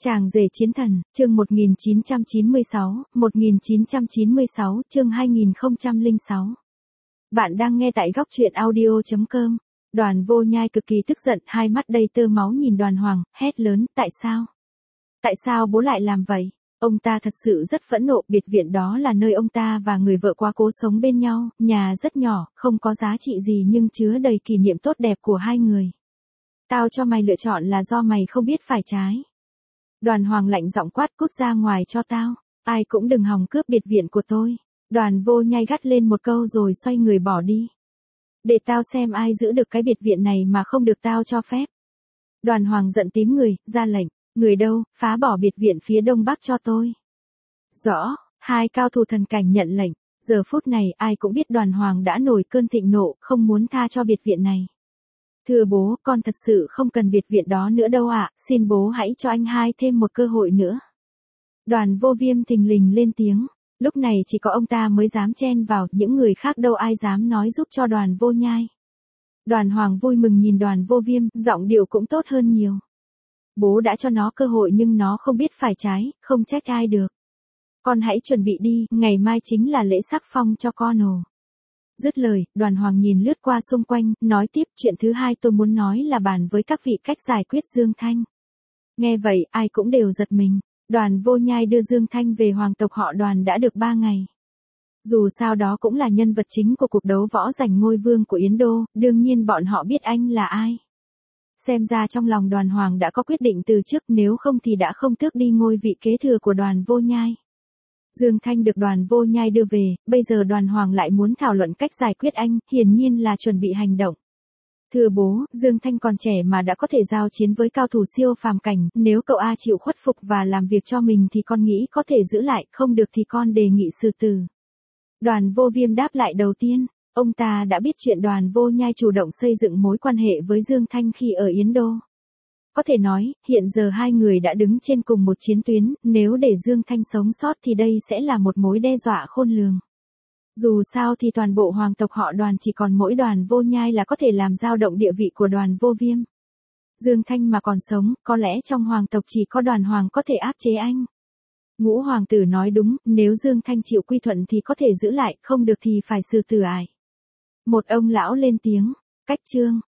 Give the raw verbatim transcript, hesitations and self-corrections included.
Chàng rể chiến thần, chương một nghìn chín trăm chín mươi sáu, một nghìn chín trăm chín mươi sáu, chương hai nghìn không trăm lẻ sáu. Bạn đang nghe tại góc truyện audio chấm com. Đoàn Vô Nhai cực kỳ tức giận, hai mắt đầy tơ máu nhìn Đoàn Hoàng, hét lớn, tại sao? Tại sao bố lại làm vậy? Ông ta thật sự rất phẫn nộ, biệt viện đó là nơi ông ta và người vợ quá cố sống bên nhau, nhà rất nhỏ, không có giá trị gì nhưng chứa đầy kỷ niệm tốt đẹp của hai người. Tao cho mày lựa chọn là do mày không biết phải trái. Đoàn Hoàng lạnh giọng quát, cút ra ngoài cho tao, ai cũng đừng hòng cướp biệt viện của tôi. Đoàn Vô Nhai gắt lên một câu rồi xoay người bỏ đi. Để tao xem ai giữ được cái biệt viện này mà không được tao cho phép. Đoàn Hoàng giận tím người, ra lệnh, người đâu, phá bỏ biệt viện phía đông bắc cho tôi. Rõ, hai cao thủ thần cảnh nhận lệnh, giờ phút này ai cũng biết Đoàn Hoàng đã nổi cơn thịnh nộ, không muốn tha cho biệt viện này. Thưa bố, con thật sự không cần biệt viện đó nữa đâu ạ, xin bố hãy cho anh hai thêm một cơ hội nữa. Đoàn Vô Viêm thình lình lên tiếng, lúc này chỉ có ông ta mới dám chen vào, những người khác đâu ai dám nói giúp cho Đoàn Vô Nhai. Đoàn Hoàng vui mừng nhìn Đoàn Vô Viêm, giọng điệu cũng tốt hơn nhiều. Bố đã cho nó cơ hội nhưng nó không biết phải trái, không trách ai được. Con hãy chuẩn bị đi, ngày mai chính là lễ sắc phong cho con ồ. Dứt lời, Đoàn Hoàng nhìn lướt qua xung quanh, nói tiếp, chuyện thứ hai tôi muốn nói là bàn với các vị cách giải quyết Dương Thanh. Nghe vậy, ai cũng đều giật mình. Đoàn Vô Nhai đưa Dương Thanh về hoàng tộc họ Đoàn đã được ba ngày. Dù sao đó cũng là nhân vật chính của cuộc đấu võ giành ngôi vương của Yến Đô, đương nhiên bọn họ biết anh là ai. Xem ra trong lòng Đoàn Hoàng đã có quyết định từ trước, nếu không thì đã không tước đi ngôi vị kế thừa của Đoàn Vô Nhai. Dương Thanh được Đoàn Vô Nhai đưa về, bây giờ Đoàn Hoàng lại muốn thảo luận cách giải quyết anh, hiển nhiên là chuẩn bị hành động. Thưa bố, Dương Thanh còn trẻ mà đã có thể giao chiến với cao thủ siêu phàm cảnh, nếu cậu A chịu khuất phục và làm việc cho mình thì con nghĩ có thể giữ lại, không được thì con đề nghị xử tử. Đoàn Vô Viêm đáp lại đầu tiên, ông ta đã biết chuyện Đoàn Vô Nhai chủ động xây dựng mối quan hệ với Dương Thanh khi ở Yến Đô. Có thể nói, hiện giờ hai người đã đứng trên cùng một chiến tuyến, nếu để Dương Thanh sống sót thì đây sẽ là một mối đe dọa khôn lường. Dù sao thì toàn bộ hoàng tộc họ Đoàn chỉ còn mỗi Đoàn Vô Nhai là có thể làm dao động địa vị của Đoàn Vô Viêm. Dương Thanh mà còn sống, có lẽ trong hoàng tộc chỉ có Đoàn Hoàng có thể áp chế anh. Ngũ hoàng tử nói đúng, nếu Dương Thanh chịu quy thuận thì có thể giữ lại, không được thì phải xử tử ải. Một ông lão lên tiếng, cách chương.